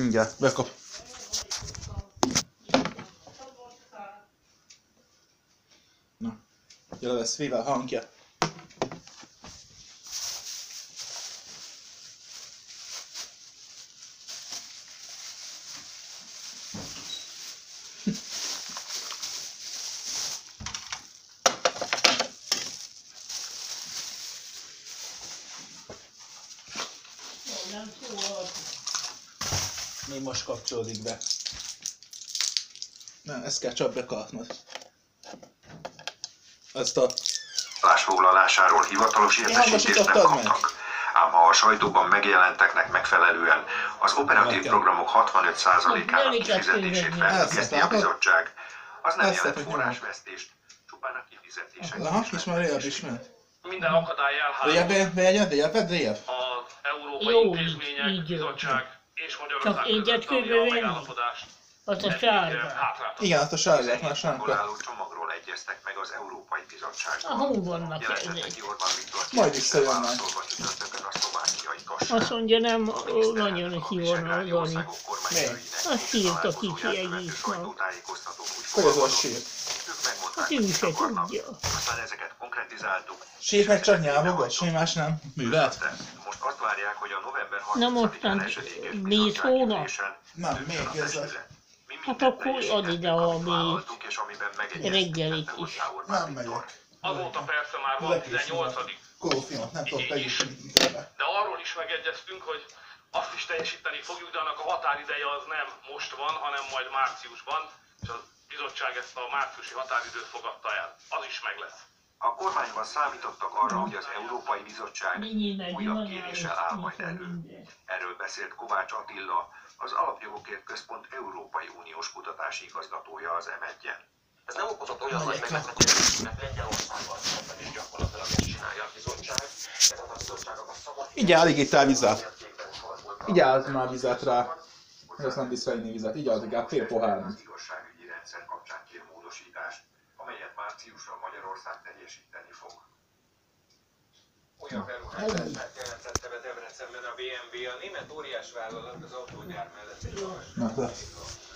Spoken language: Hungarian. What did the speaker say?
Mindjárt, bekap. Na, jól lesz féle a hangja. Mi most kapcsolódik be? Nem, ezt kell csak bekapnod. Azt a... Állásfoglalásáról hivatalos értesítést nem kaptak. Ám ha a sajtóban megjelenteknek megfelelően az operatív programok 65%-ának kifizetését felfüggeszti a bizottság, az nem jelent forrásvesztést, csupán a kifizetések. Aha, és már réjebb is ment. Minden akadály elhárul. Réjebb? Az Európai Intézmények, Bizottság és Magyarország között a megállapodást. Az a sárga. Igen, azt a sárgát már sárga. Álló csomagról egyeztek meg az Európai Bizottsággal. A hol vannak Jelentette ezek? ki Orbán Viktor Majd visszajönnek. válaszolva csütörtökön a szlovákiai kasság. Azt mondja, nem nagyon kívánna adni. Mi? Azt írta kicsi egész nap. Hogy az a sír? Hát ő se tudja. Aztán ezeket konkretizáltuk. Sír meg csak nyelvogott, semmi más nem művelt? Most azt várják, hogy a november Na 30-án mostan esedékes 10 hónap? Nem, még ezek. Hát akkor add ide a még reggelit is. Nem megyek. Azóta persze már van 18. Kolófimat nem tudok begyűjteni vele. De arról is megegyeztünk, hogy azt is teljesíteni fogjuk, de annak a határideje az nem most van, hanem majd márciusban, és a bizottság ezt a márciusi határidőt fogadta el. Az is meg lesz. A kormányban számítottak arra, hogy az Európai Bizottság újabb kéréssel áll majd elő. Erről beszélt Kovács Attila, az Alapjogokért Központ Európai Uniós kutatási igazgatója az M1-en. Ez nem okozott olyan nagy meglepetést, mert Lengyelországban is gyakorlatilag ezt csinálja a bizottság, tehát a bizottságok a szabad... Így áll, így áll vizet. Így áll már vizet rá. Ez nem visz rá inni vizet, így áll, inkább fél pohár. Az igazságügyi rendszer kapcsán kér módosítást, amelyet márciusra Magyarország teljesíteni fog. Olyan beruházását jelentette be Debrecenben a BMW, a német óriásvállalat az autógyár mellett. Na,